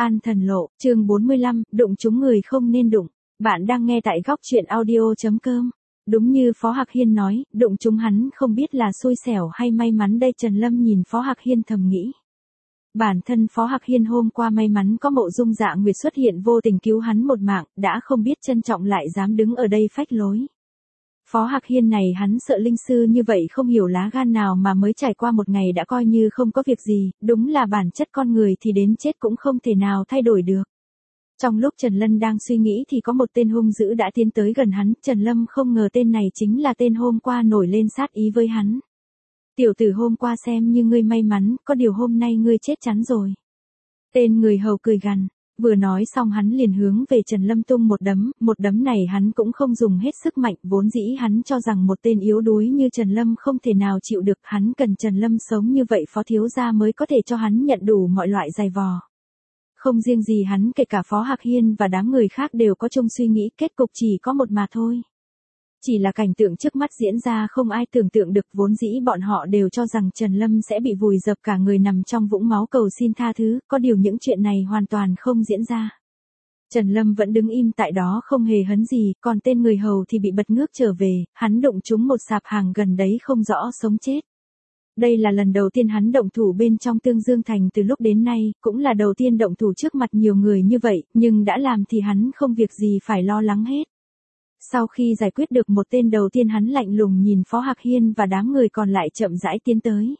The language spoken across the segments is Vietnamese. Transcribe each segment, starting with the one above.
An thần lộ, chương 45, đụng trúng người không nên đụng. Bạn đang nghe tại góc truyện audio.com. Đúng như Phó Hạc Hiên nói, đụng trúng hắn không biết là xui xẻo hay may mắn đây. Trần Lâm nhìn Phó Hạc Hiên thầm nghĩ. Bản thân Phó Hạc Hiên hôm qua may mắn có Mộ Dung Dạ Nguyệt xuất hiện vô tình cứu hắn một mạng, đã không biết trân trọng lại dám đứng ở đây phách lối. Phó Hạc Hiên này hắn sợ linh sư như vậy không hiểu lá gan nào mà mới trải qua một ngày đã coi như không có việc gì, đúng là bản chất con người thì đến chết cũng không thể nào thay đổi được. Trong lúc Trần Lâm đang suy nghĩ thì có một tên hung dữ đã tiến tới gần hắn, Trần Lâm không ngờ tên này chính là tên hôm qua nổi lên sát ý với hắn. Tiểu tử hôm qua xem như ngươi may mắn, có điều hôm nay ngươi chết chắn rồi. Tên người hầu cười gằn. Vừa nói xong hắn liền hướng về Trần Lâm tung một đấm này hắn cũng không dùng hết sức mạnh, vốn dĩ hắn cho rằng một tên yếu đuối như Trần Lâm không thể nào chịu được, hắn cần Trần Lâm sống như vậy Phó thiếu gia mới có thể cho hắn nhận đủ mọi loại giày vò. Không riêng gì hắn, kể cả Phó Hạc Hiên và đám người khác đều có chung suy nghĩ, kết cục chỉ có một mà thôi. Chỉ là cảnh tượng trước mắt diễn ra không ai tưởng tượng được, vốn dĩ bọn họ đều cho rằng Trần Lâm sẽ bị vùi dập cả người nằm trong vũng máu cầu xin tha thứ, có điều những chuyện này hoàn toàn không diễn ra. Trần Lâm vẫn đứng im tại đó không hề hấn gì, còn tên người hầu thì bị bật ngước trở về, hắn đụng trúng một sạp hàng gần đấy không rõ sống chết. Đây là lần đầu tiên hắn động thủ bên trong Tương Dương Thành từ lúc đến nay, cũng là đầu tiên động thủ trước mặt nhiều người như vậy, nhưng đã làm thì hắn không việc gì phải lo lắng hết. Sau khi giải quyết được một tên đầu tiên hắn lạnh lùng nhìn Phó Hạc Hiên và đám người còn lại chậm rãi tiến tới.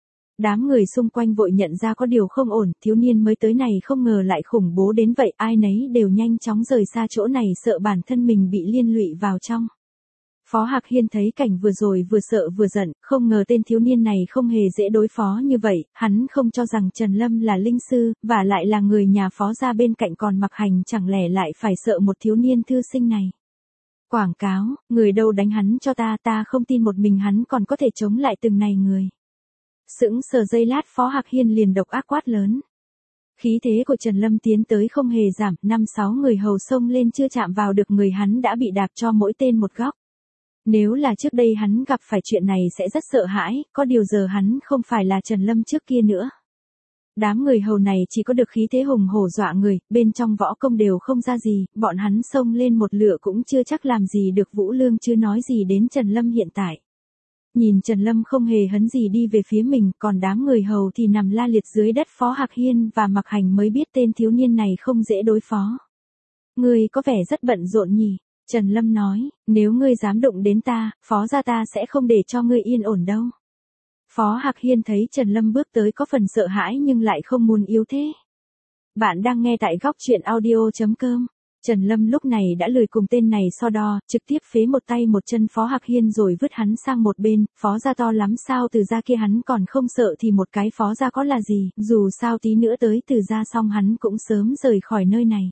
Đám người xung quanh vội nhận ra có điều không ổn, thiếu niên mới tới này không ngờ lại khủng bố đến vậy, ai nấy đều nhanh chóng rời xa chỗ này sợ bản thân mình bị liên lụy vào trong. Phó Hạc Hiên thấy cảnh vừa rồi vừa sợ vừa giận, không ngờ tên thiếu niên này không hề dễ đối phó như vậy, hắn không cho rằng Trần Lâm là linh sư, và lại là người nhà Phó gia bên cạnh còn mặc hành, chẳng lẽ lại phải sợ một thiếu niên thư sinh này. Quảng cáo, người đâu đánh hắn cho ta không tin một mình hắn còn có thể chống lại từng này người. Sững sờ giây lát Phó Hạc Hiên liền độc ác quát lớn. Khí thế của Trần Lâm tiến tới không hề giảm, 5-6 người hầu xông lên chưa chạm vào được người hắn đã bị đạp cho mỗi tên một góc. Nếu là trước đây hắn gặp phải chuyện này sẽ rất sợ hãi, có điều giờ hắn không phải là Trần Lâm trước kia nữa. Đám người hầu này chỉ có được khí thế hùng hổ dọa người, bên trong võ công đều không ra gì, bọn hắn xông lên một lửa cũng chưa chắc làm gì được Vũ Lương chứ nói gì đến Trần Lâm hiện tại. Nhìn Trần Lâm không hề hấn gì đi về phía mình, còn đám người hầu thì nằm la liệt dưới đất. Phó Hạc Hiên và Mặc Hành mới biết tên thiếu niên này không dễ đối phó. Ngươi có vẻ rất bận rộn nhỉ? Trần Lâm nói, nếu ngươi dám đụng đến ta, Phó gia ta sẽ không để cho ngươi yên ổn đâu. Phó Hạc Hiên thấy Trần Lâm bước tới có phần sợ hãi nhưng lại không muốn yếu thế. Bạn đang nghe tại góc truyện audio.com. Trần Lâm lúc này đã lười cùng tên này so đo, trực tiếp phế một tay một chân Phó Hạc Hiên rồi vứt hắn sang một bên. Phó gia to lắm sao, Từ gia kia hắn còn không sợ thì một cái Phó gia có là gì, dù sao tí nữa tới Từ gia xong hắn cũng sớm rời khỏi nơi này.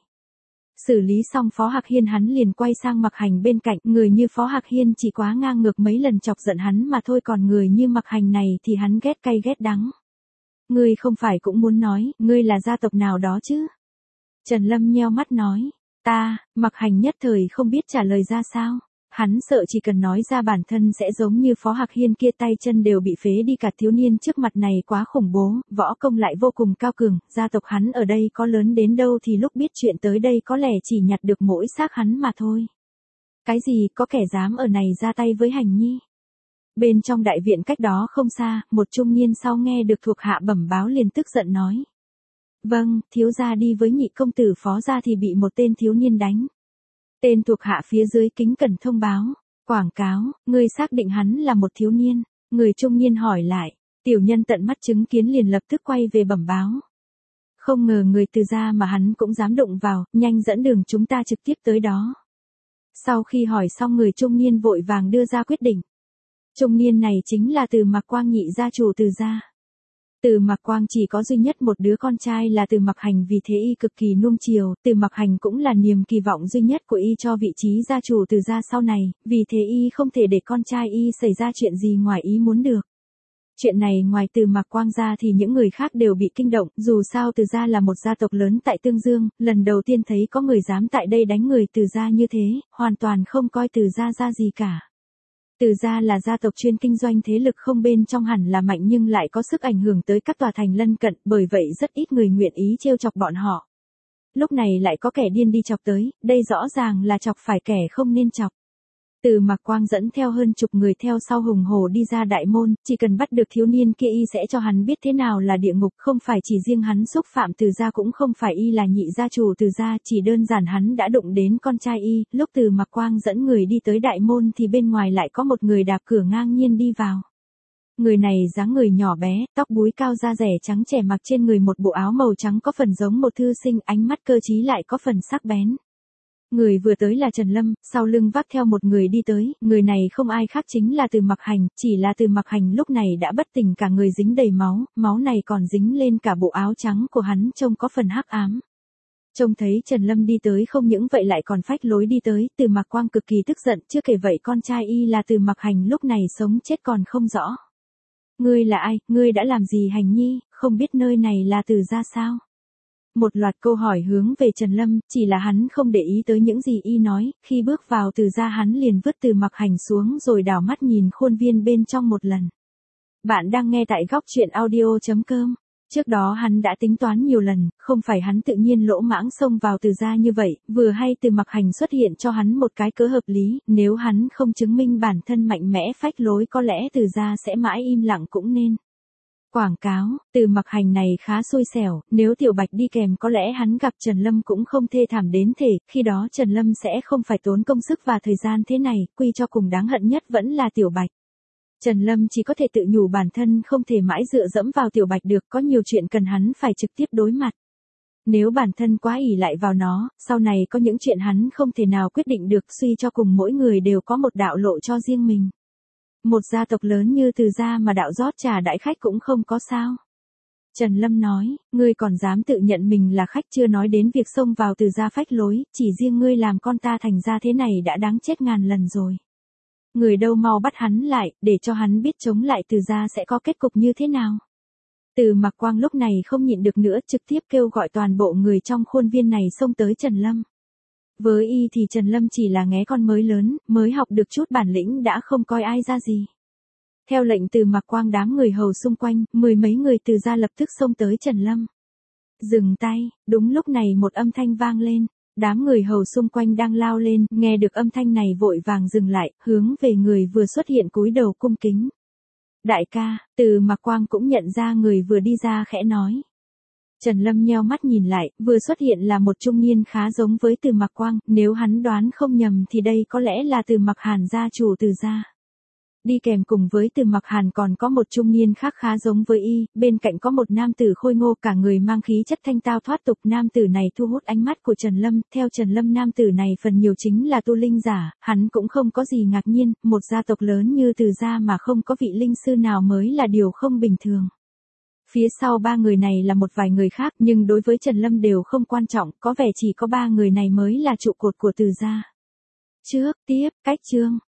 Xử lý xong Phó Hạc Hiên hắn liền quay sang Mặc Hành bên cạnh, người như Phó Hạc Hiên chỉ quá ngang ngược mấy lần chọc giận hắn mà thôi, còn người như Mặc Hành này thì hắn ghét cay ghét đắng. Ngươi không phải cũng muốn nói, ngươi là gia tộc nào đó chứ? Trần Lâm nheo mắt nói, Mặc Hành nhất thời không biết trả lời ra sao. Hắn sợ chỉ cần nói ra bản thân sẽ giống như Phó Hạc Hiên kia, tay chân đều bị phế đi. Cả thiếu niên trước mặt này quá khủng bố, võ công lại vô cùng cao cường, gia tộc hắn ở đây có lớn đến đâu thì lúc biết chuyện tới đây có lẽ chỉ nhặt được mỗi xác hắn mà thôi. Cái gì, có kẻ dám ở này ra tay với Hành nhi? Bên trong đại viện cách đó không xa, một trung niên sau nghe được thuộc hạ bẩm báo liền tức giận nói. Vâng, thiếu gia đi với nhị công tử Phó gia thì bị một tên thiếu niên đánh. Tên thuộc hạ phía dưới kính cẩn thông báo. Quảng cáo, ngươi xác định hắn là một thiếu niên. Người trung niên hỏi lại. Tiểu nhân tận mắt chứng kiến liền lập tức quay về bẩm báo. Không ngờ người Từ gia mà hắn cũng dám đụng vào, nhanh dẫn đường chúng ta trực tiếp tới đó. Sau khi hỏi xong người trung niên vội vàng đưa ra quyết định. Trung niên này chính là Từ Mạc Quang, nhị gia chủ Từ gia. Từ Mạc Quang chỉ có duy nhất một đứa con trai là Từ Mạc Hành, vì thế y cực kỳ nuông chiều, Từ Mạc Hành cũng là niềm kỳ vọng duy nhất của y cho vị trí gia chủ Từ gia sau này, vì thế y không thể để con trai y xảy ra chuyện gì ngoài ý muốn được. Chuyện này ngoài Từ Mạc Quang ra thì những người khác đều bị kinh động, dù sao Từ gia là một gia tộc lớn tại Tương Dương, lần đầu tiên thấy có người dám tại đây đánh người Từ gia như thế, hoàn toàn không coi Từ gia ra gì cả. Từ gia là gia tộc chuyên kinh doanh, thế lực không bên trong hẳn là mạnh nhưng lại có sức ảnh hưởng tới các tòa thành lân cận, bởi vậy rất ít người nguyện ý trêu chọc bọn họ. Lúc này lại có kẻ điên đi chọc tới, đây rõ ràng là chọc phải kẻ không nên chọc. Từ Mạc Quang dẫn theo hơn chục người theo sau hùng hổ đi ra đại môn, chỉ cần bắt được thiếu niên kia y sẽ cho hắn biết thế nào là địa ngục, không phải chỉ riêng hắn xúc phạm Từ gia, cũng không phải y là nhị gia chủ Từ gia, chỉ đơn giản hắn đã đụng đến con trai y. Lúc Từ Mạc Quang dẫn người đi tới đại môn thì bên ngoài lại có một người đạp cửa ngang nhiên đi vào. Người này dáng người nhỏ bé, tóc búi cao, da rẻ trắng trẻ, mặc trên người một bộ áo màu trắng có phần giống một thư sinh, ánh mắt cơ trí lại có phần sắc bén. Người vừa tới là Trần Lâm, sau lưng vác theo một người đi tới, người này không ai khác chính là Từ Mặc Hành, chỉ là Từ Mặc Hành lúc này đã bất tỉnh, cả người dính đầy máu, máu này còn dính lên cả bộ áo trắng của hắn, trông có phần hắc ám. Trông thấy Trần Lâm đi tới, không những vậy lại còn phách lối đi tới, Từ Mạc Quang cực kỳ tức giận, chưa kể vậy con trai y là Từ Mặc Hành lúc này sống chết còn không rõ. Ngươi là ai, ngươi đã làm gì Hành nhi, không biết nơi này là Từ gia sao? Một loạt câu hỏi hướng về Trần Lâm, chỉ là hắn không để ý tới những gì y nói, khi bước vào Từ gia hắn liền vứt Từ Mặc Hành xuống rồi đảo mắt nhìn khuôn viên bên trong một lần. Bạn đang nghe tại góc truyện audio.com. Trước đó hắn đã tính toán nhiều lần, không phải hắn tự nhiên lỗ mãng xông vào Từ gia như vậy, vừa hay Từ Mặc Hành xuất hiện cho hắn một cái cớ hợp lý, nếu hắn không chứng minh bản thân mạnh mẽ phách lối có lẽ Từ gia sẽ mãi im lặng cũng nên. Quảng cáo, Từ Mặc Hành này khá xui xẻo, nếu Tiểu Bạch đi kèm có lẽ hắn gặp Trần Lâm cũng không thê thảm đến thể, khi đó Trần Lâm sẽ không phải tốn công sức và thời gian thế này, quy cho cùng đáng hận nhất vẫn là Tiểu Bạch. Trần Lâm chỉ có thể tự nhủ bản thân không thể mãi dựa dẫm vào Tiểu Bạch được, có nhiều chuyện cần hắn phải trực tiếp đối mặt. Nếu bản thân quá ỷ lại vào nó, sau này có những chuyện hắn không thể nào quyết định được, suy cho cùng mỗi người đều có một đạo lộ cho riêng mình. Một gia tộc lớn như Từ gia mà đạo rót trà đãi khách cũng không có sao. Trần Lâm nói, ngươi còn dám tự nhận mình là khách, chưa nói đến việc xông vào Từ gia phách lối, chỉ riêng ngươi làm con ta thành ra thế này đã đáng chết ngàn lần rồi. Người đâu mau bắt hắn lại, để cho hắn biết chống lại Từ gia sẽ có kết cục như thế nào. Từ Mạc Quang lúc này không nhịn được nữa, trực tiếp kêu gọi toàn bộ người trong khuôn viên này xông tới Trần Lâm. Với y thì Trần Lâm chỉ là nghé con mới lớn, mới học được chút bản lĩnh đã không coi ai ra gì. Theo lệnh Từ Mạc Quang, đám người hầu xung quanh, mười mấy người Từ gia lập tức xông tới Trần Lâm. Dừng tay, đúng lúc này một âm thanh vang lên, đám người hầu xung quanh đang lao lên, nghe được âm thanh này vội vàng dừng lại, hướng về người vừa xuất hiện cúi đầu cung kính. Đại ca, Từ Mạc Quang cũng nhận ra người vừa đi ra khẽ nói. Trần Lâm nheo mắt nhìn lại, vừa xuất hiện là một trung niên khá giống với Từ Mạc Quang, nếu hắn đoán không nhầm thì đây có lẽ là Từ Mặc Hàn gia chủ Từ gia. Đi kèm cùng với Từ Mặc Hàn còn có một trung niên khác khá giống với y, bên cạnh có một nam tử khôi ngô, cả người mang khí chất thanh tao thoát tục, nam tử này thu hút ánh mắt của Trần Lâm, theo Trần Lâm nam tử này phần nhiều chính là tu linh giả, hắn cũng không có gì ngạc nhiên, một gia tộc lớn như Từ gia mà không có vị linh sư nào mới là điều không bình thường. Phía sau ba người này là một vài người khác, nhưng đối với Trần Lâm đều không quan trọng, có vẻ chỉ có ba người này mới là trụ cột của Từ gia. Trước, tiếp, cách chương.